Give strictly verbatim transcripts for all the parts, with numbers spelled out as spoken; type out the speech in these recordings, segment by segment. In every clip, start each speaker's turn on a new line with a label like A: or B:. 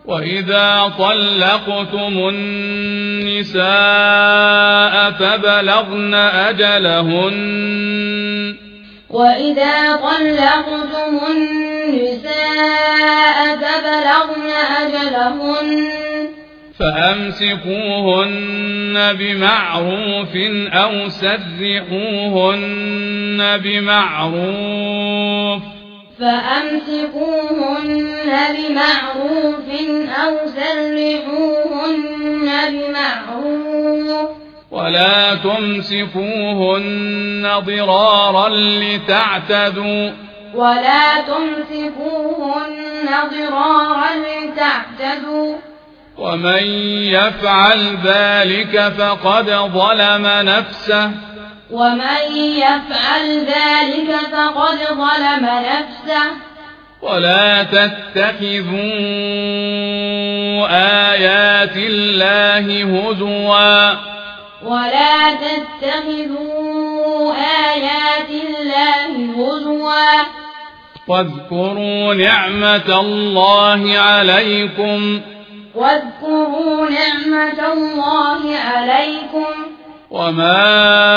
A: وإذا طلقتم النساء فبلغن أجلهن
B: وإذا طلقتم النساء فبلغن أجلهن
A: فأمسكوهن بمعروف أو سرحوهن بمعروف
B: فأمسكوهن بمعروف أو سرحوهن بمعروف
A: ولا تمسكوهن ضرارا لتعتدوا
B: ولا تمسكوهن ضرارا لتعتدوا
A: ومن يفعل ذلك فقد ظلم نفسه
B: ومن يفعل ذلك فقد ظلم نفسه
A: ولا تتخذوا آيات الله هزوا
B: ولا تتخذوا آيات الله هزوا
A: واذكروا نعمة الله عليكم
B: واذكروا نعمة الله عليكم
A: وما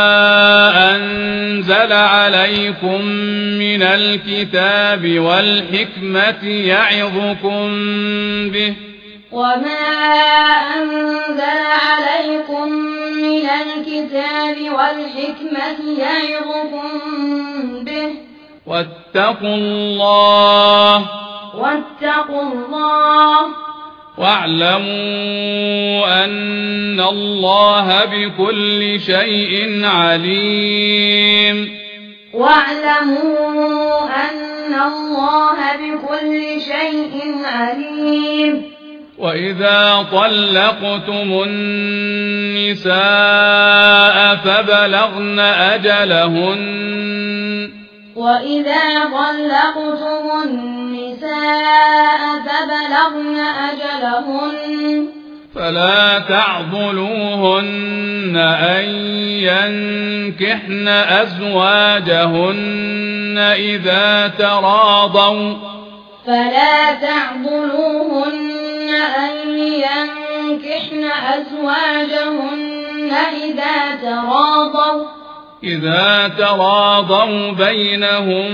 A: أنزل عليكم من الكتاب والحكمة يعظكم به
B: وما أنزل عليكم من الكتاب والحكمة يعظكم به
A: واتقوا الله
B: واتقوا الله
A: واعلموا أن الله بكل شيء عليم
B: واعلموا أن الله بكل شيء عليم
A: وإذا طلقتم النساء فبلغن أجلهن
B: وإذا طلقتم النساء فبلغن أجلهن
A: فلا تعضلوهن أن ينكحن أزواجهن إذا تراضوا
B: فلا تعضلوهن أن ينكحن أزواجهن إذا تراضوا
A: إذا تراضوا بينهم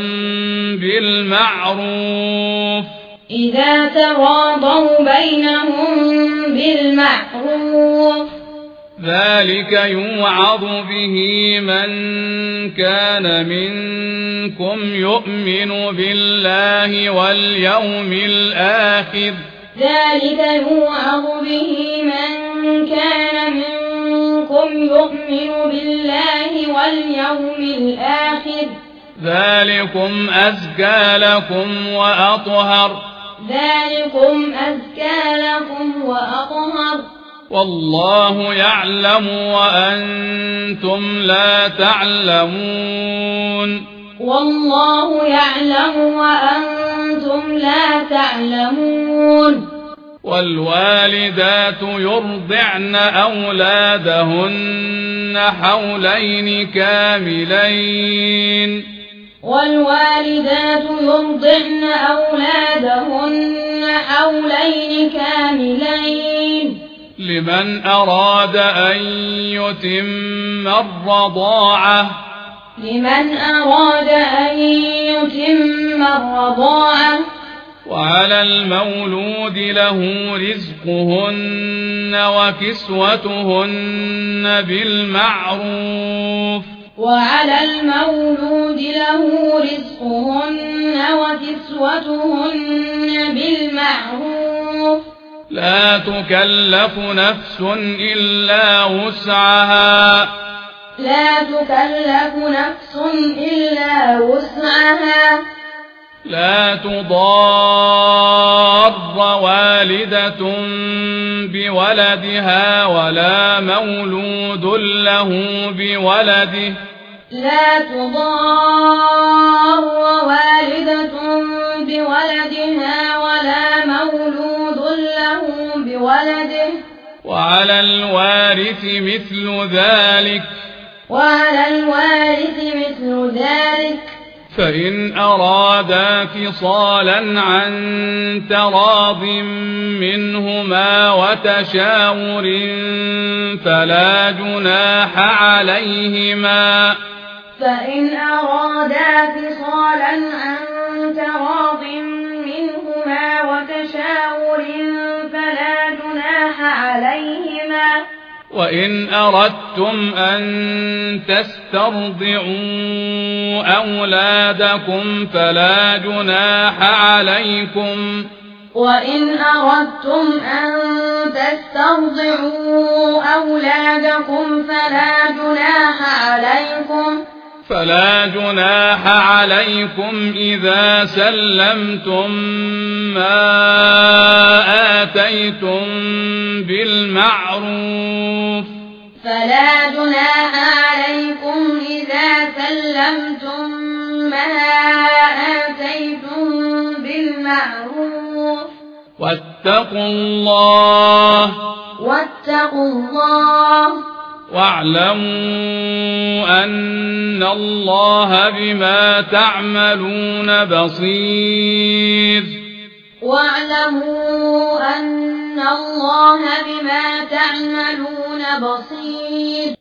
A: بالمعروف
B: إذا تراضوا بينهم بالمعروف
A: ذلك يوعظ به من كان منكم يؤمن بالله واليوم الآخر
B: ذلك يوعظ به من كان منكم يؤمن بالله واليوم الآخر
A: ذلكم أزكى لكم وأطهر
B: ذلكم أزكى لكم وأطهر
A: والله يعلم وأنتم لا تعلمون
B: والله يعلم وأنتم لا تعلمون
A: والوالدات يرضعن أولادهن حولين كاملين
B: والوالدات يرضعن أولادهن حولين كاملين
A: لمن أراد أن يتم الرضاعة
B: لمن أراد أن يتم الرضاعة
A: وعلى المولود له رزقهن وكسوتهن بالمعروف
B: وعلى المولود له رزقهن وكسوتهن بالمعروف
A: لا تكلف نفس إلا وسعها
B: لا تكلف نفس إلا وسعها
A: لا تضار والدة بولدها ولا مولود له بولده
B: لا تضار والدة بولدها ولا مولود له بولده
A: وعلى الوارث مثل ذلك
B: وعلى الوارث مثل ذلك
A: فإن أرادا فصالا عن تراض منهما وتشاور فلا جناح عليهما
B: فإن أرادا فصالا عن تراض منهما وتشاور فلا جناح عليهما
A: وإن أردتم أن تسترضعوا أولادكم فلا جناح عليكم
B: وإن أردتم أن تسترضعوا أولادكم فلا جناح عليكم
A: فلا جناح عليكم إذا سلمتم ما آتيتم بالمعروف
B: فلا جناح عليكم إذا سلمتم ما آتيتم بالمعروف
A: واتقوا الله
B: واتقوا الله
A: واعلموا أن الله بما تعملون بصير
B: واعلموا أن الله بما تعملون بصير